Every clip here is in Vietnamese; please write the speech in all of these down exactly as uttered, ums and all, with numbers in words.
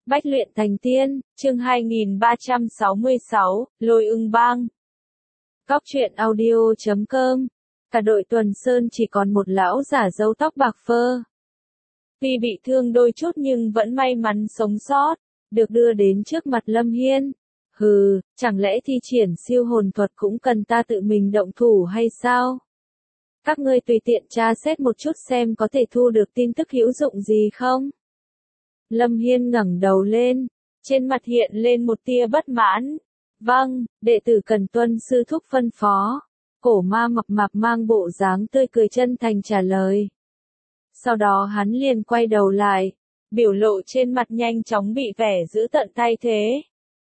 Bách luyện thành tiên, chương hai nghìn ba trăm sáu mươi sáu, Lôi Ưng Bang. Góc truyện audio chấm com. Cả đội Tuần Sơn chỉ còn một lão giả râu tóc bạc phơ. Tuy bị thương đôi chút nhưng vẫn may mắn sống sót, được đưa đến trước mặt Lâm Hiên. Hừ, chẳng lẽ thi triển siêu hồn thuật cũng cần ta tự mình động thủ hay sao? Các ngươi tùy tiện tra xét một chút xem có thể thu được tin tức hữu dụng gì không? Lâm Hiên ngẩng đầu lên, trên mặt hiện lên một tia bất mãn. Vâng, đệ tử cần tuân sư thúc phân phó. Cổ ma mập mạp mang bộ dáng tươi cười chân thành trả lời. Sau đó hắn liền quay đầu lại, biểu lộ trên mặt nhanh chóng bị vẻ giữ tợn thay thế.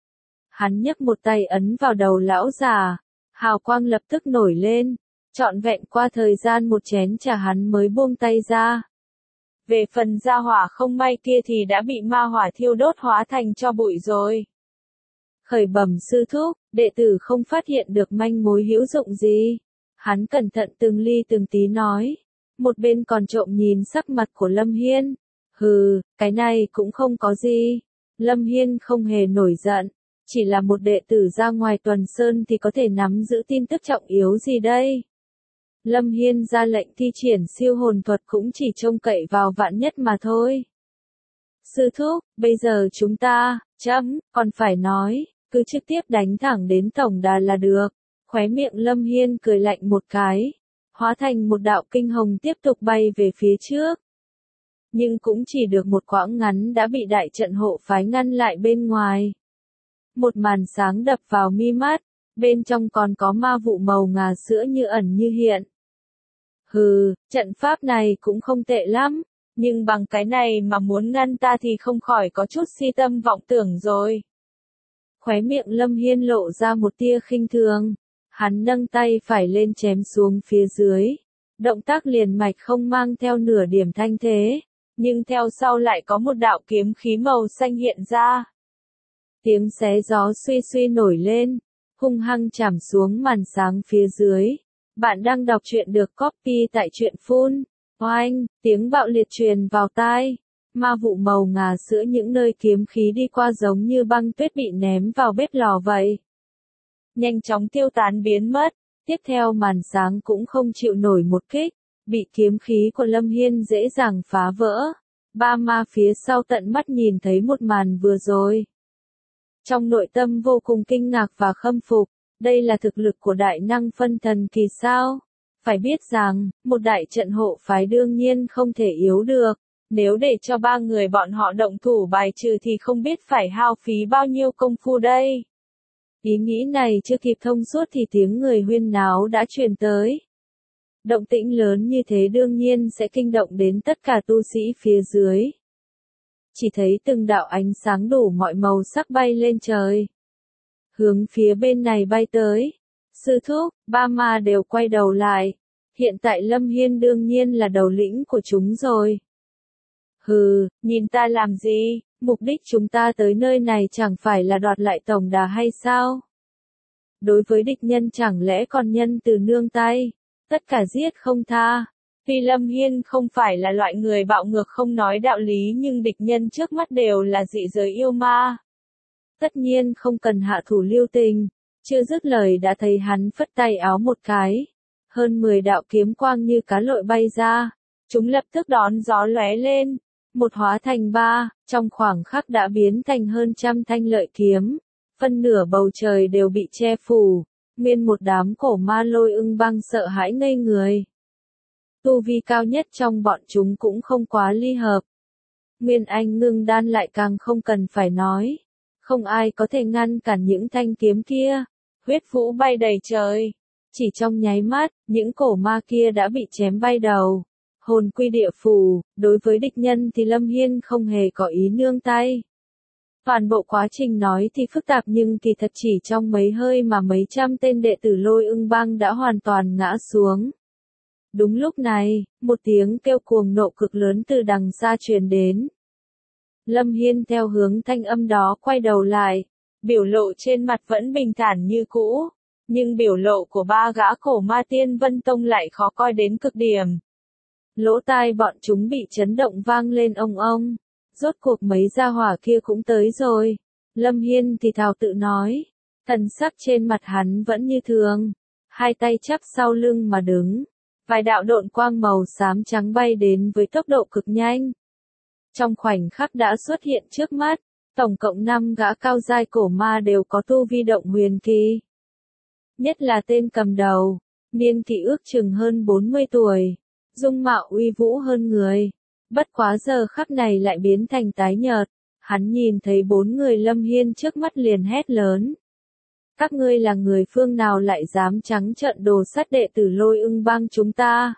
Hắn nhấc một tay ấn vào đầu lão già, hào quang lập tức nổi lên, trọn vẹn qua thời gian một chén trà hắn mới buông tay ra. Về phần gia hỏa không may kia thì đã bị ma hỏa thiêu đốt hóa thành tro bụi rồi. Khởi bẩm sư thúc, đệ tử không phát hiện được manh mối hữu dụng gì. Hắn cẩn thận từng ly từng tí nói. Một bên còn trộm nhìn sắc mặt của Lâm Hiên. Hừ, cái này cũng không có gì. Lâm Hiên không hề nổi giận. Chỉ là một đệ tử ra ngoài Tuần Sơn thì có thể nắm giữ tin tức trọng yếu gì đây? Lâm Hiên ra lệnh thi triển siêu hồn thuật cũng chỉ trông cậy vào vạn nhất mà thôi. Sư thúc, bây giờ chúng ta, chấm, còn phải nói, cứ trực tiếp đánh thẳng đến tổng đà là được. Khóe miệng Lâm Hiên cười lạnh một cái, hóa thành một đạo kinh hồng tiếp tục bay về phía trước. Nhưng cũng chỉ được một quãng ngắn đã bị đại trận hộ phái ngăn lại bên ngoài. Một màn sáng đập vào mi mắt, bên trong còn có ma vụ màu ngà sữa như ẩn như hiện. Hừ, trận pháp này cũng không tệ lắm, nhưng bằng cái này mà muốn ngăn ta thì không khỏi có chút si tâm vọng tưởng rồi. Khóe miệng Lâm Hiên lộ ra một tia khinh thường, hắn nâng tay phải lên chém xuống phía dưới, động tác liền mạch không mang theo nửa điểm thanh thế, nhưng theo sau lại có một đạo kiếm khí màu xanh hiện ra. Tiếng xé gió suy suy nổi lên, hung hăng chạm xuống màn sáng phía dưới. Bạn đang đọc truyện được copy tại truyện phun. Oanh, tiếng bạo liệt truyền vào tai. Ma vụ màu ngà sữa những nơi kiếm khí đi qua giống như băng tuyết bị ném vào bếp lò vậy. Nhanh chóng tiêu tán biến mất. Tiếp theo màn sáng cũng không chịu nổi một kích. Bị kiếm khí của Lâm Hiên dễ dàng phá vỡ. Ba ma phía sau tận mắt nhìn thấy một màn vừa rồi. Trong nội tâm vô cùng kinh ngạc và khâm phục. Đây là thực lực của đại năng phân thần kỳ sao? Phải biết rằng, một đại trận hộ phái đương nhiên không thể yếu được. Nếu để cho ba người bọn họ động thủ bài trừ thì không biết phải hao phí bao nhiêu công phu đây. Ý nghĩ này chưa kịp thông suốt thì tiếng người huyên náo đã truyền tới. Động tĩnh lớn như thế đương nhiên sẽ kinh động đến tất cả tu sĩ phía dưới. Chỉ thấy từng đạo ánh sáng đủ mọi màu sắc bay lên trời. Hướng phía bên này bay tới. Sư thúc, ba ma đều quay đầu lại. Hiện tại Lâm Hiên đương nhiên là đầu lĩnh của chúng rồi. Hừ, nhìn ta làm gì, mục đích chúng ta tới nơi này chẳng phải là đoạt lại tổng đà hay sao? Đối với địch nhân chẳng lẽ còn nhân từ nương tay, tất cả giết không tha. Tuy Lâm Hiên không phải là loại người bạo ngược không nói đạo lý nhưng địch nhân trước mắt đều là dị giới yêu ma. Tất nhiên không cần hạ thủ lưu tình, chưa dứt lời đã thấy hắn phất tay áo một cái. Hơn mười đạo kiếm quang như cá lội bay ra, chúng lập tức đón gió lóe lên, một hóa thành ba, trong khoảng khắc đã biến thành hơn trăm thanh lợi kiếm. Phân nửa bầu trời đều bị che phủ, nguyên một đám cổ ma Lôi Ưng Bang sợ hãi ngây người. Tu vi cao nhất trong bọn chúng cũng không quá ly hợp. Nguyên Anh Ngưng Đan lại càng không cần phải nói. Không ai có thể ngăn cản những thanh kiếm kia. Huyết vũ bay đầy trời. Chỉ trong nháy mắt, những cổ ma kia đã bị chém bay đầu. Hồn quy địa phủ, đối với địch nhân thì Lâm Hiên không hề có ý nương tay. Toàn bộ quá trình nói thì phức tạp nhưng kỳ thật chỉ trong mấy hơi mà mấy trăm tên đệ tử Lôi Ưng Bang đã hoàn toàn ngã xuống. Đúng lúc này, một tiếng kêu cuồng nộ cực lớn từ đằng xa truyền đến. Lâm Hiên theo hướng thanh âm đó quay đầu lại, biểu lộ trên mặt vẫn bình thản như cũ, nhưng biểu lộ của ba gã cổ ma Tiên Vân Tông lại khó coi đến cực điểm. Lỗ tai bọn chúng bị chấn động vang lên ông ông, Rốt cuộc mấy gia hỏa kia cũng tới rồi. Lâm Hiên thì thào tự nói. Thần sắc trên mặt hắn vẫn như thường. Hai tay chắp sau lưng mà đứng. Vài đạo độn quang màu xám trắng bay đến với tốc độ cực nhanh. Trong khoảnh khắc đã xuất hiện trước mắt. Tổng cộng năm gã cao giai cổ ma đều có tu vi động huyền kỳ. Nhất là tên cầm đầu. Niên kỷ ước chừng hơn bốn mươi tuổi. Dung mạo uy vũ hơn người. Bất quá giờ khắc này lại biến thành tái nhợt. Hắn nhìn thấy bốn người Lâm Hiên trước mắt liền hét lớn. Các ngươi là người phương nào lại dám trắng trợn đồ sắt đệ tử Lôi Ưng Bang chúng ta?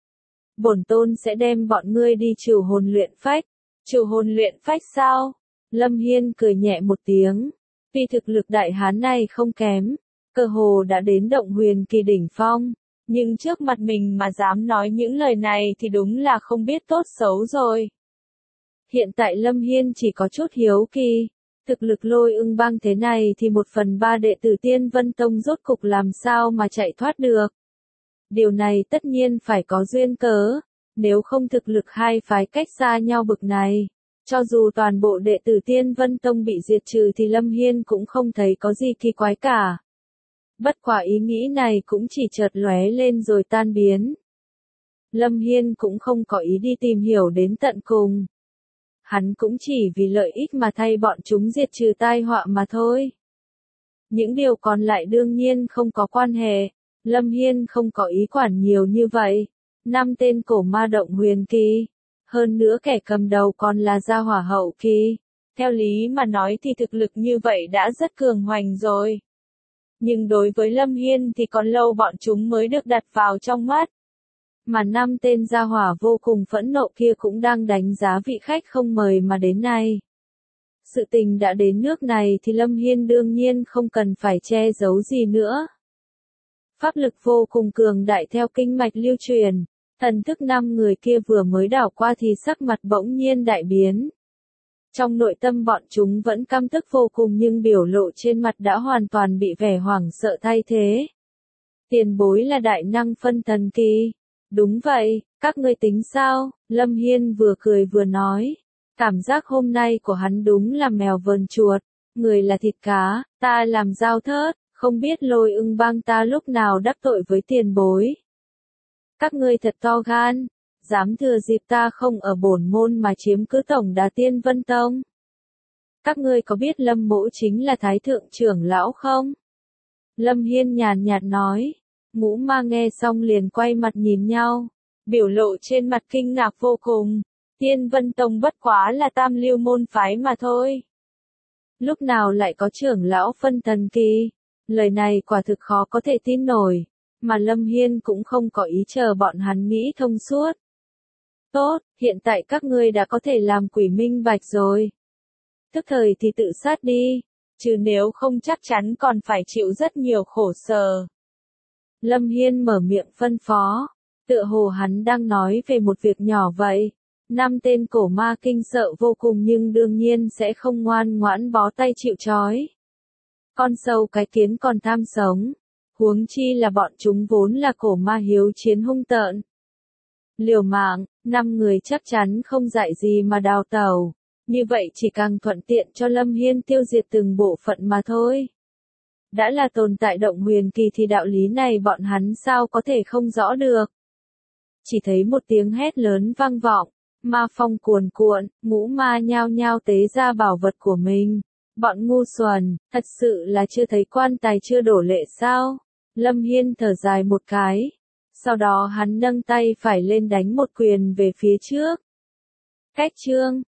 Bổn tôn sẽ đem bọn ngươi đi trừ hồn luyện phách. Trừ hồn luyện phách sao? Lâm Hiên cười nhẹ một tiếng. Vì thực lực đại hán này không kém. Cơ hồ đã đến động huyền kỳ đỉnh phong. Nhưng trước mặt mình mà dám nói những lời này thì đúng là không biết tốt xấu rồi. Hiện tại Lâm Hiên chỉ có chút hiếu kỳ. Thực lực Lôi Ưng Bang thế này thì một phần ba đệ tử Tiên Vân Tông rốt cục làm sao mà chạy thoát được. Điều này tất nhiên phải có duyên cớ. Nếu không thực lực hai phái cách xa nhau bực này. Cho dù toàn bộ đệ tử Tiên Vân Tông bị diệt trừ thì Lâm Hiên cũng không thấy có gì kỳ quái cả. Bất quả ý nghĩ này cũng chỉ chợt lóe lên rồi tan biến. Lâm Hiên cũng không có ý đi tìm hiểu đến tận cùng. Hắn cũng chỉ vì lợi ích mà thay bọn chúng diệt trừ tai họa mà thôi. Những điều còn lại đương nhiên không có quan hệ. Lâm Hiên không có ý quản nhiều như vậy. Năm tên cổ ma động huyền kỳ. Hơn nữa kẻ cầm đầu còn là gia hỏa hậu kỳ. Theo lý mà nói thì thực lực như vậy đã rất cường hoành rồi. Nhưng đối với Lâm Hiên thì còn lâu bọn chúng mới được đặt vào trong mắt. Mà năm tên gia hỏa vô cùng phẫn nộ kia cũng đang đánh giá vị khách không mời mà đến này. Sự tình đã đến nước này thì Lâm Hiên đương nhiên không cần phải che giấu gì nữa. Pháp lực vô cùng cường đại theo kinh mạch lưu truyền. Thần thức năm người kia vừa mới đảo qua thì sắc mặt bỗng nhiên đại biến. Trong nội tâm bọn chúng vẫn căm tức vô cùng nhưng biểu lộ trên mặt đã hoàn toàn bị vẻ hoảng sợ thay thế. Tiền bối là đại năng phân thần kỳ. Đúng vậy, các ngươi tính sao? Lâm Hiên vừa cười vừa nói. Cảm giác hôm nay của hắn đúng là mèo vờn chuột. Người là thịt cá, ta làm dao thớt, không biết Lôi Ưng Bang ta lúc nào đắc tội với tiền bối. Các ngươi thật to gan. Dám thừa dịp ta không ở bổn môn mà chiếm cứ tổng đà Tiên Vân Tông. Các ngươi có biết Lâm Mỗ chính là Thái Thượng trưởng lão không? Lâm Hiên nhàn nhạt nói. Ngũ ma nghe xong liền quay mặt nhìn nhau. Biểu lộ trên mặt kinh ngạc vô cùng. Tiên Vân Tông bất quá là tam lưu môn phái mà thôi. Lúc nào lại có trưởng lão phân thần kỳ? Lời này quả thực khó có thể tin nổi. Mà Lâm Hiên cũng không có ý chờ bọn hắn nghĩ thông suốt. Tốt, hiện tại các ngươi đã có thể làm quỷ minh bạch rồi. Tức thời thì tự sát đi, chứ nếu không chắc chắn còn phải chịu rất nhiều khổ sở. Lâm Hiên mở miệng phân phó, tựa hồ hắn đang nói về một việc nhỏ vậy. Năm tên cổ ma kinh sợ vô cùng nhưng đương nhiên sẽ không ngoan ngoãn bó tay chịu trói. Con sâu cái kiến còn tham sống, huống chi là bọn chúng vốn là cổ ma hiếu chiến hung tợn. Liều mạng, năm người chắc chắn không dại gì mà đào tẩu, như vậy chỉ càng thuận tiện cho Lâm Hiên tiêu diệt từng bộ phận mà thôi. Đã là tồn tại động huyền kỳ thì đạo lý này bọn hắn sao có thể không rõ được. Chỉ thấy một tiếng hét lớn vang vọng, ma phong cuồn cuộn, ngũ ma nhao nhao tế ra bảo vật của mình. Bọn ngu xuẩn, thật sự là chưa thấy quan tài chưa đổ lệ sao? Lâm Hiên thở dài một cái. Sau đó hắn nâng tay phải lên đánh một quyền về phía trước. Cách chương